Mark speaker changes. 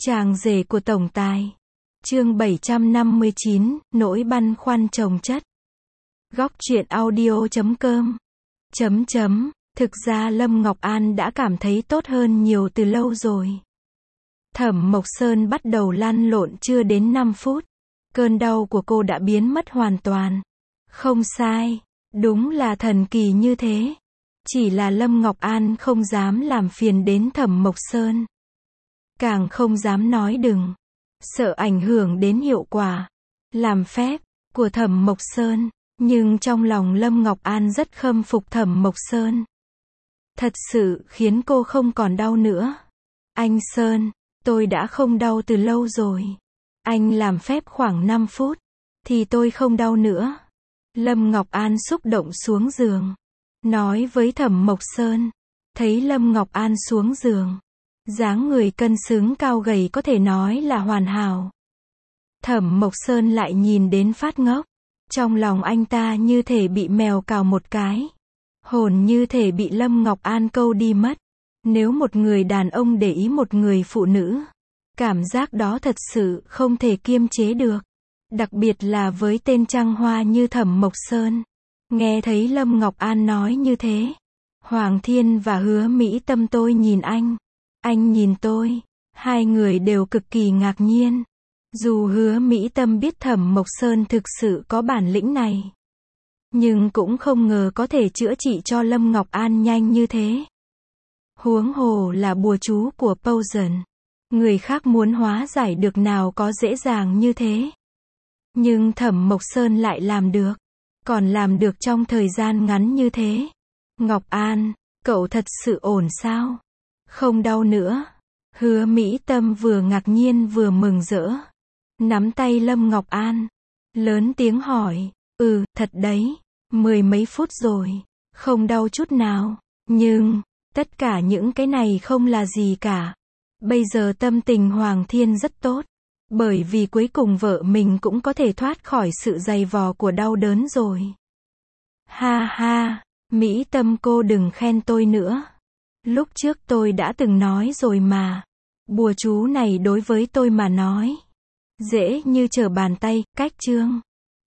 Speaker 1: Chàng rể của tổng tài. Chương 759, nỗi băn khoăn chồng chất. Góc truyện audio.com. Thực ra Lâm Ngọc An đã cảm thấy tốt hơn nhiều từ lâu rồi. Thẩm Mộc Sơn bắt đầu lăn lộn chưa đến 5 phút. Cơn đau của cô đã biến mất hoàn toàn. Không sai, đúng là thần kỳ như thế. Chỉ là Lâm Ngọc An không dám làm phiền đến Thẩm Mộc Sơn. Càng không dám nói đừng. Sợ ảnh hưởng đến hiệu quả làm phép của Thẩm Mộc Sơn. Nhưng trong lòng Lâm Ngọc An rất khâm phục Thẩm Mộc Sơn. Thật sự khiến cô không còn đau nữa. Anh Sơn, tôi đã không đau từ lâu rồi. Anh làm phép khoảng 5 phút, thì tôi không đau nữa. Lâm Ngọc An xúc động xuống giường. Nói với Thẩm Mộc Sơn. Thấy Lâm Ngọc An xuống giường. Dáng người cân xứng cao gầy có thể nói là hoàn hảo. Thẩm Mộc Sơn lại nhìn đến phát ngốc. Trong lòng anh ta như thể bị mèo cào một cái. Hồn như thể bị Lâm Ngọc An câu đi mất. Nếu một người đàn ông để ý một người phụ nữ, cảm giác đó thật sự không thể kiềm chế được. Đặc biệt là với tên trăng hoa như Thẩm Mộc Sơn. Nghe thấy Lâm Ngọc An nói như thế. Hoàng Thiên và Hứa Mỹ Tâm tôi nhìn anh nhìn tôi. Hai người đều cực kỳ ngạc nhiên. Dù Hứa Mỹ Tâm biết Thẩm Mộc Sơn thực sự có bản lĩnh này, nhưng cũng không ngờ có thể chữa trị cho Lâm Ngọc An nhanh như thế. Huống hồ là bùa chú của Poison. Người khác muốn hóa giải được nào có dễ dàng như thế. Nhưng Thẩm Mộc Sơn lại làm được. Còn làm được trong thời gian ngắn như thế. Ngọc An, cậu thật sự ổn sao? Không đau nữa. Hứa Mỹ Tâm vừa ngạc nhiên vừa mừng rỡ. Nắm tay Lâm Ngọc An. Lớn tiếng hỏi. Thật đấy. 10 mấy phút rồi. Không đau chút nào. Nhưng, tất cả những cái này không là gì cả. Bây giờ tâm tình Hoàng Thiên rất tốt. Bởi vì cuối cùng vợ mình cũng có thể thoát khỏi sự dày vò của đau đớn rồi. Ha ha, Mỹ Tâm cô đừng khen tôi nữa. Lúc trước tôi đã từng nói rồi mà. Bùa chú này đối với tôi mà nói dễ như trở bàn tay, cách chương.